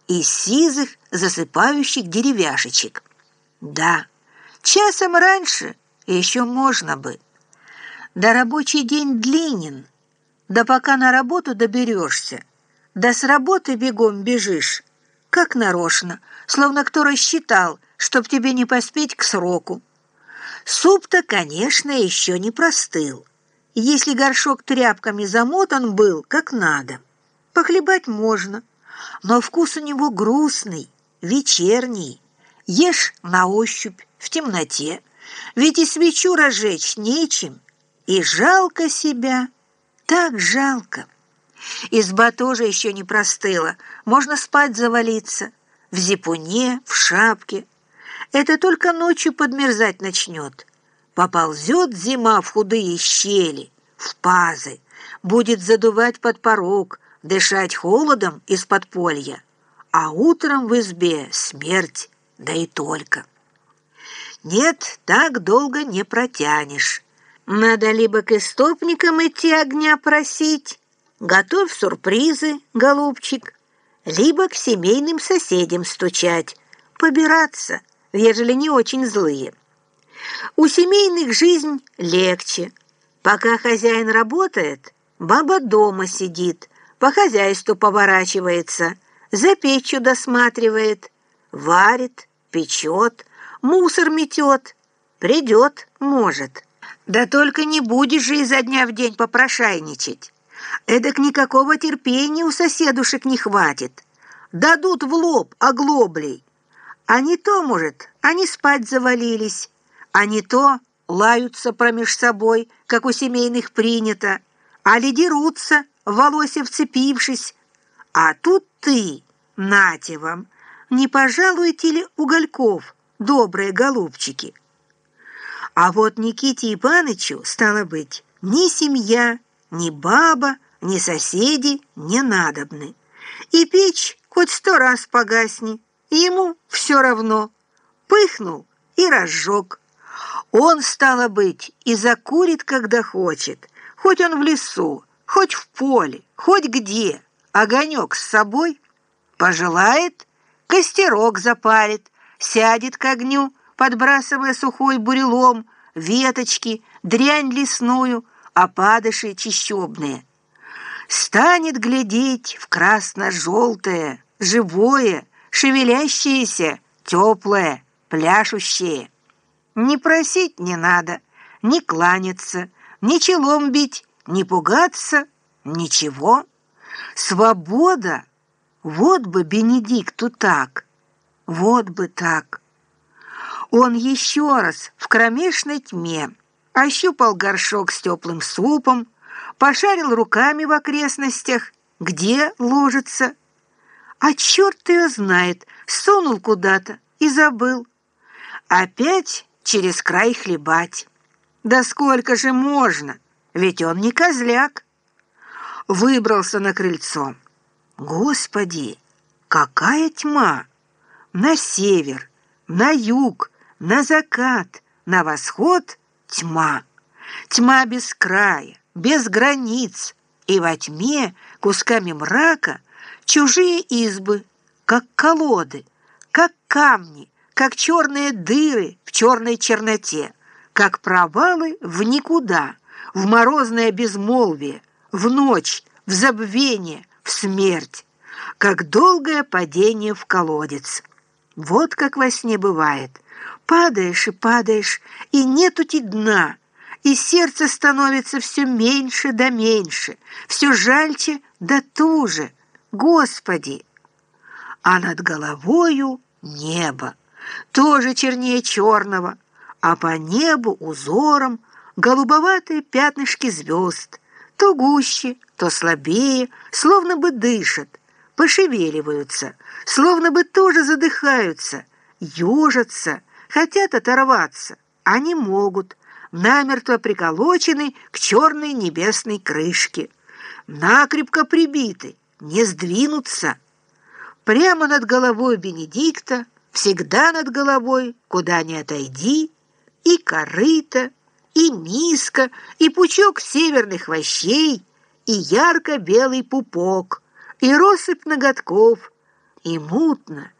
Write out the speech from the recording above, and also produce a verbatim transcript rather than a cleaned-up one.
из сизых засыпающих деревяшечек. Да, часом раньше еще можно бы. Да рабочий день длинен, да пока на работу доберешься, да с работы бегом бежишь, как нарочно, словно кто рассчитал, чтоб тебе не поспеть к сроку. Суп-то, конечно, еще не простыл, если горшок тряпками замотан был, как надо. Похлебать можно, но вкус у него грустный, вечерний. Ешь на ощупь, в темноте, ведь и свечу разжечь нечем, и жалко себя, так жалко. Изба тоже еще не простыла, можно спать завалиться, в зипуне, в шапке. Это только ночью подмерзать начнет. Поползет зима в худые щели, в пазы, будет задувать под порог, дышать холодом из подполья, а утром в избе смерть, да и только. Нет, так долго не протянешь. Надо либо к истопникам идти огня просить, готовь сюрпризы, голубчик, либо к семейным соседям стучать, побираться, ежели не очень злые. У семейных жизнь легче. Пока хозяин работает, баба дома сидит, по хозяйству поворачивается, за печью досматривает, варит, печет, мусор метет, придет, может. Да только не будешь же изо дня в день попрошайничать. Эдак никакого терпения у соседушек не хватит. Дадут в лоб оглоблей. А не то, может, они спать завалились, а не то лаются промеж собой, как у семейных принято, али дерутся, волосе вцепившись. А тут ты, нате вам, не пожалуете ли угольков, добрые голубчики? А вот Никите Ипанычу, стало быть, ни семья, ни баба, ни соседи не надобны. И печь хоть сто раз погасни, ему все равно. Пыхнул и разжег. Он, стало быть, и закурит, когда хочет, хоть он в лесу, хоть в поле, хоть где, огонек с собой. Пожелает, костерок запарит, сядет к огню, подбрасывая сухой бурелом, веточки, дрянь лесную, опадыши чищобные. Станет глядеть в красно-желтое, живое, шевелящееся, теплое, пляшущее. Не просить не надо, не кланяться, ни челом бить, не пугаться, ничего. Свобода! Вот бы Бенедикту так, вот бы так. Он еще раз в кромешной тьме ощупал горшок с теплым супом, пошарил руками в окрестностях, где ложится. А черт ее знает, сунул куда-то и забыл. Опять через край хлебать. Да сколько же можно, ведь он не козляк. Выбрался на крыльцо. Господи, какая тьма! На север, на юг, на закат, на восход тьма. Тьма без края, без границ, и во тьме кусками мрака чужие избы, как колоды, как камни, как черные дыры в черной черноте, как провалы в никуда, в морозное безмолвие, в ночь, в забвение, в смерть, как долгое падение в колодец. Вот как во сне бывает. Падаешь и падаешь, и нету-ти дна, и сердце становится все меньше да меньше, все жальче да туже. Господи! А над головою небо, тоже чернее черного, а по небу узором голубоватые пятнышки звезд, то гуще, то слабее, словно бы дышат, пошевеливаются, словно бы тоже задыхаются, ежатся, хотят оторваться, а не могут, намертво приколочены к черной небесной крышке, накрепко прибиты, не сдвинутся. Прямо над головой Бенедикта, всегда над головой, куда ни отойди, и корыто, и миска, и пучок северных хвощей, и ярко-белый пупок, и россыпь ноготков, и мутно,